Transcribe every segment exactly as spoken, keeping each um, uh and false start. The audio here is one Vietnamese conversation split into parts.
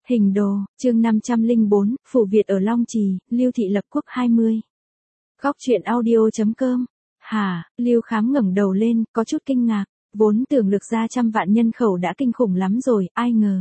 Hình đồ, chương năm trăm lẻ bốn, Phủ Việt ở Long Trì, Lưu Thị lập quốc hai mươi. Góc truyện audio.com. Hả, Lưu Khám ngẩng đầu lên, có chút kinh ngạc, vốn tưởng lực gia trăm vạn nhân khẩu đã kinh khủng lắm rồi, ai ngờ.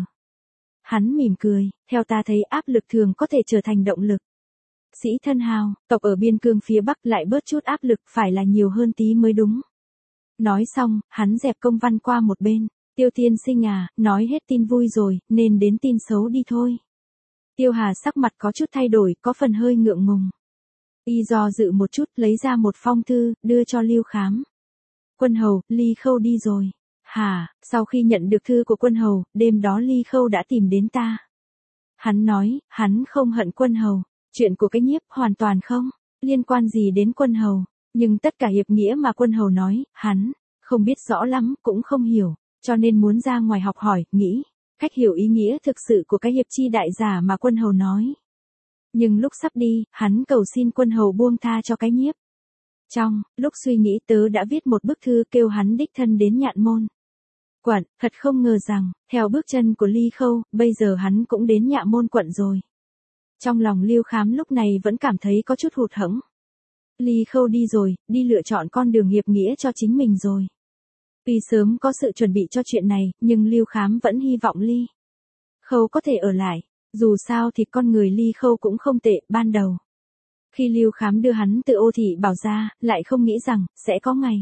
Hắn mỉm cười, theo ta thấy áp lực thường có thể trở thành động lực. Sĩ thân hào, tộc ở biên cương phía Bắc lại bớt chút áp lực phải là nhiều hơn tí mới đúng. Nói xong, hắn dẹp công văn qua một bên. Tiêu tiên sinh à, nói hết tin vui rồi, nên đến tin xấu đi thôi. Tiêu Hà sắc mặt có chút thay đổi, có phần hơi ngượng ngùng. Y do dự một chút, lấy ra một phong thư, đưa cho Lưu Khám. Quân hầu, Ly Khâu đi rồi. Hả, sau khi nhận được thư của quân hầu, đêm đó Ly Khâu đã tìm đến ta. Hắn nói, hắn không hận quân hầu. Chuyện của cái nhiếp hoàn toàn không liên quan gì đến quân hầu. Nhưng tất cả hiệp nghĩa mà quân hầu nói, hắn không biết rõ lắm, cũng không hiểu. Cho nên muốn ra ngoài học hỏi, nghĩ, cách hiểu ý nghĩa thực sự của cái hiệp chi đại giả mà quân hầu nói. Nhưng lúc sắp đi, hắn cầu xin quân hầu buông tha cho cái nhiếp. Trong lúc suy nghĩ tớ đã viết một bức thư kêu hắn đích thân đến Nhạn Môn quận, thật không ngờ rằng, theo bước chân của Ly Khâu, bây giờ hắn cũng đến Nhạn Môn quận rồi. Trong lòng Lưu Khám lúc này vẫn cảm thấy có chút hụt hẫng. Ly Khâu đi rồi, đi lựa chọn con đường hiệp nghĩa cho chính mình rồi. Tuy sớm có sự chuẩn bị cho chuyện này, nhưng Lưu Khám vẫn hy vọng Ly Khâu có thể ở lại. Dù sao thì con người Ly Khâu cũng không tệ, ban đầu. Khi Lưu Khám đưa hắn từ Ô Thị Bảo ra, lại không nghĩ rằng, sẽ có ngày.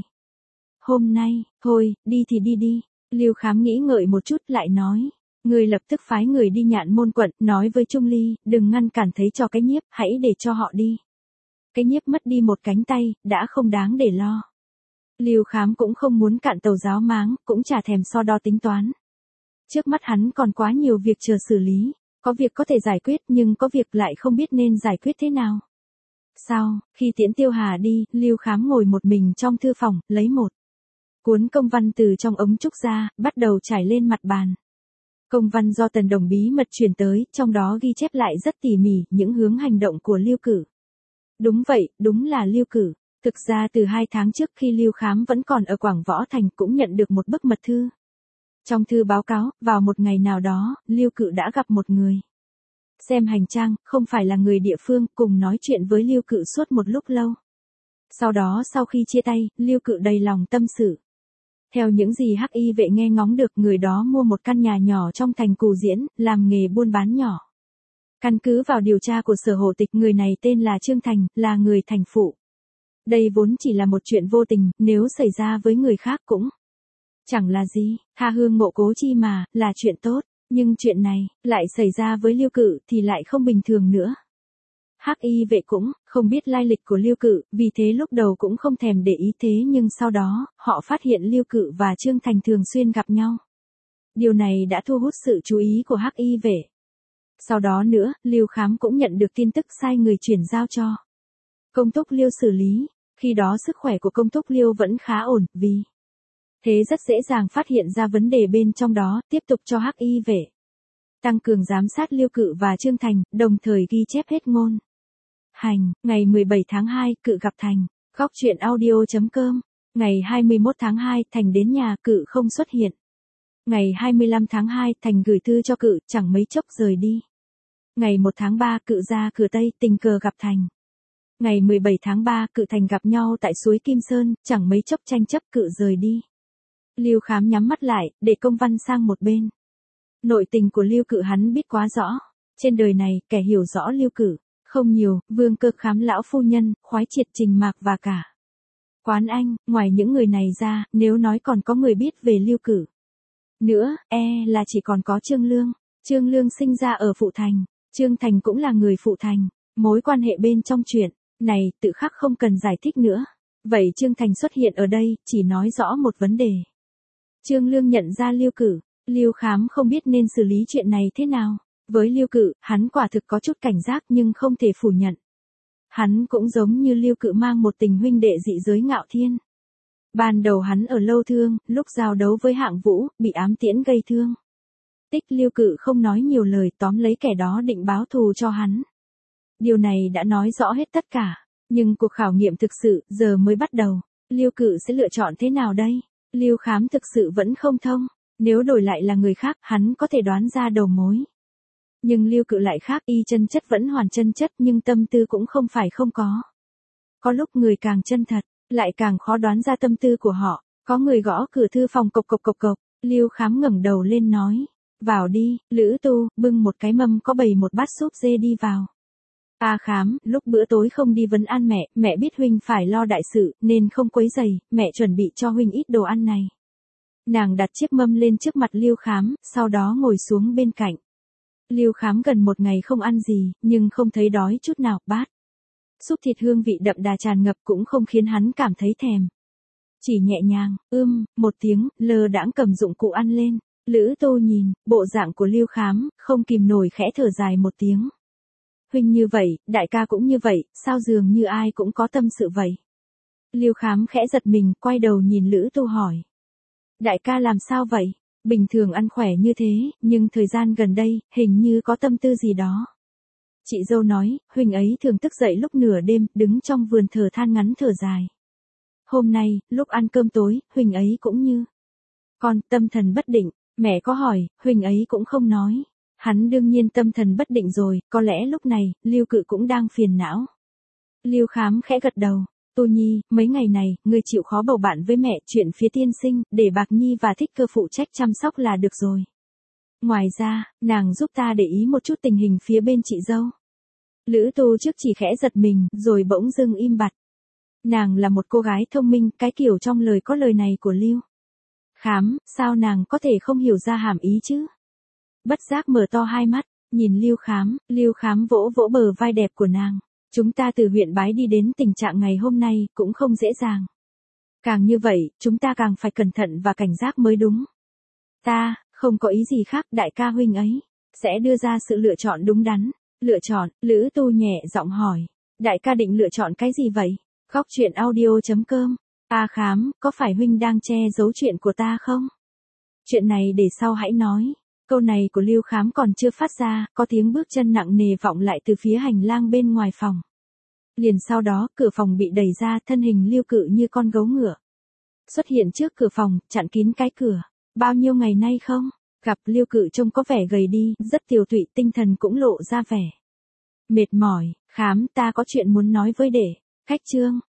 Hôm nay, thôi, đi thì đi đi. Lưu Khám nghĩ ngợi một chút lại nói. Người lập tức phái người đi Nhạn Môn quận, nói với Trung Ly, đừng ngăn cản thấy cho cái nhiếp, hãy để cho họ đi. Cái nhiếp mất đi một cánh tay, đã không đáng để lo. Lưu Khám cũng không muốn cạn tàu giáo máng, cũng chả thèm so đo tính toán. Trước mắt hắn còn quá nhiều việc chờ xử lý, có việc có thể giải quyết nhưng có việc lại không biết nên giải quyết thế nào. Sau, khi tiễn Tiêu Hà đi, Lưu Khám ngồi một mình trong thư phòng, lấy một cuốn công văn từ trong ống trúc ra, bắt đầu trải lên mặt bàn. Công văn do Tần Đồng bí mật truyền tới, trong đó ghi chép lại rất tỉ mỉ những hướng hành động của Lưu Cử. Đúng vậy, đúng là Lưu Cử. Thực ra từ hai tháng trước khi Lưu Khám vẫn còn ở Quảng Võ Thành cũng nhận được một bức mật thư. Trong thư báo cáo, vào một ngày nào đó, Lưu Cử đã gặp một người. Xem hành trang, không phải là người địa phương, cùng nói chuyện với Lưu Cử suốt một lúc lâu. Sau đó sau khi chia tay, Lưu Cử đầy lòng tâm sự. Theo những gì Hắc Y vệ nghe ngóng được, người đó mua một căn nhà nhỏ trong thành Cù Diễn, làm nghề buôn bán nhỏ. Căn cứ vào điều tra của Sở Hộ Tịch, người này tên là Trương Thành, là người thành phụ. Đây vốn chỉ là một chuyện vô tình, nếu xảy ra với người khác cũng chẳng là gì, tha hương ngộ cố chi mà, là chuyện tốt. Nhưng chuyện này, lại xảy ra với Lưu Cử thì lại không bình thường nữa. Hắc Y vệ cũng không biết lai lịch của Lưu Cử, vì thế lúc đầu cũng không thèm để ý, thế nhưng sau đó, họ phát hiện Lưu Cử và Trương Thành thường xuyên gặp nhau. Điều này đã thu hút sự chú ý của Hắc Y vệ. Sau đó nữa, Lưu Khám cũng nhận được tin tức, sai người chuyển giao cho Công Túc Liêu xử lý. Khi đó sức khỏe của Công Túc Liêu vẫn khá ổn, vì thế rất dễ dàng phát hiện ra vấn đề bên trong đó, tiếp tục cho Hắc Y vệ tăng cường giám sát Lưu Cử và Trương Thành, đồng thời ghi chép hết ngôn hành. Ngày mười bảy tháng hai, Cự gặp Thành. Góc truyện audio.com. Ngày hai mươi mốt tháng hai, Thành đến nhà, Cự không xuất hiện. Ngày hai mươi lăm tháng hai, Thành gửi thư cho Cự, chẳng mấy chốc rời đi. Ngày một tháng ba, Cự ra cửa Tây, tình cờ gặp Thành. Ngày mười bảy tháng ba, Cự Thành gặp nhau tại suối Kim Sơn, chẳng mấy chốc tranh chấp, Cự rời đi. Lưu Khám nhắm mắt lại, để công văn sang một bên. Nội tình của Lưu Cử hắn biết quá rõ. Trên đời này, kẻ hiểu rõ Lưu Cử không nhiều, Vương Cơ Khám lão phu nhân, Khoái Triệt, Trình Mạc và cả Quán Anh, ngoài những người này ra, nếu nói còn có người biết về Lưu Cử nữa, e là chỉ còn có Trương Lương. Trương Lương sinh ra ở Phụ Thành, Trương Thành cũng là người Phụ Thành. Mối quan hệ bên trong chuyện này tự khắc không cần giải thích nữa. Vậy Trương Thành xuất hiện ở đây, chỉ nói rõ một vấn đề. Trương Lương nhận ra Lưu Cử. Lưu Khám không biết nên xử lý chuyện này thế nào. Với Lưu Cử, hắn quả thực có chút cảnh giác nhưng không thể phủ nhận. Hắn cũng giống như Lưu Cử mang một tình huynh đệ dị giới Ngạo Thiên. Ban đầu hắn ở Lâu Thương, lúc giao đấu với Hạng Vũ, bị ám tiễn gây thương tích. Lưu Cử không nói nhiều lời, tóm lấy kẻ đó định báo thù cho hắn. Điều này đã nói rõ hết tất cả. Nhưng cuộc khảo nghiệm thực sự, giờ mới bắt đầu. Lưu Cử sẽ lựa chọn thế nào đây? Lưu Khám thực sự vẫn không thông. Nếu đổi lại là người khác, hắn có thể đoán ra đầu mối. Nhưng Lưu Cự lại khác, y chân chất vẫn hoàn chân chất nhưng tâm tư cũng không phải không có. Có lúc người càng chân thật, lại càng khó đoán ra tâm tư của họ. Có người gõ cửa thư phòng cộc cộc cộc cộc, Lưu Khám ngẩng đầu lên nói, vào đi. Lữ Tu bưng một cái mâm có bày một bát súp dê đi vào. A Khám, lúc bữa tối không đi vấn an mẹ, mẹ biết huynh phải lo đại sự, nên không quấy rầy, mẹ chuẩn bị cho huynh ít đồ ăn này. Nàng đặt chiếc mâm lên trước mặt Lưu Khám, sau đó ngồi xuống bên cạnh. Lưu Khám gần một ngày không ăn gì, nhưng không thấy đói chút nào, bát súp thịt hương vị đậm đà tràn ngập cũng không khiến hắn cảm thấy thèm. Chỉ nhẹ nhàng, ưm, một tiếng, lơ đãng cầm dụng cụ ăn lên. Lữ Tô nhìn, bộ dạng của Lưu Khám, không kìm nổi khẽ thở dài một tiếng. Huynh như vậy, đại ca cũng như vậy, sao dường như ai cũng có tâm sự vậy? Lưu Khám khẽ giật mình, quay đầu nhìn Lữ Tô hỏi. Đại ca làm sao vậy? Bình thường ăn khỏe như thế, nhưng thời gian gần đây, hình như có tâm tư gì đó. Chị dâu nói, huynh ấy thường thức dậy lúc nửa đêm, đứng trong vườn thờ than ngắn thở dài. Hôm nay, lúc ăn cơm tối, huynh ấy cũng như con tâm thần bất định. Mẹ có hỏi, huynh ấy cũng không nói. Hắn đương nhiên tâm thần bất định rồi, có lẽ lúc này, Lưu Cự cũng đang phiền não. Lưu Khám khẽ gật đầu. Tô Nhi, mấy ngày này, ngươi chịu khó bầu bạn với mẹ, chuyện phía tiên sinh, để Bạc Nhi và Thích Cơ phụ trách chăm sóc là được rồi. Ngoài ra, nàng giúp ta để ý một chút tình hình phía bên chị dâu. Lữ Tô trước chỉ khẽ giật mình, rồi bỗng dưng im bặt. Nàng là một cô gái thông minh, cái kiểu trong lời có lời này của Lưu Khám, sao nàng có thể không hiểu ra hàm ý chứ? Bất giác mở to hai mắt, nhìn Lưu Khám, Lưu Khám vỗ vỗ bờ vai đẹp của nàng. Chúng ta từ huyện Bái đi đến tình trạng ngày hôm nay, cũng không dễ dàng. Càng như vậy, chúng ta càng phải cẩn thận và cảnh giác mới đúng. Ta, không có ý gì khác, đại ca huynh ấy, sẽ đưa ra sự lựa chọn đúng đắn. Lựa chọn, Lữ Tu nhẹ giọng hỏi. Đại ca định lựa chọn cái gì vậy? Góc truyện audio chấm com. A Khám, có phải huynh đang che giấu chuyện của ta không? Chuyện này để sau hãy nói. Câu này của Lưu Khám còn chưa phát ra, có tiếng bước chân nặng nề vọng lại từ phía hành lang bên ngoài phòng. Liền sau đó, cửa phòng bị đẩy ra, thân hình Lưu Cự như con gấu ngựa xuất hiện trước cửa phòng, chặn kín cái cửa. Bao nhiêu ngày nay không gặp, Lưu Cự trông có vẻ gầy đi, rất tiều tụy, tinh thần cũng lộ ra vẻ mệt mỏi. Khám, ta có chuyện muốn nói với đệ. Khách Trương,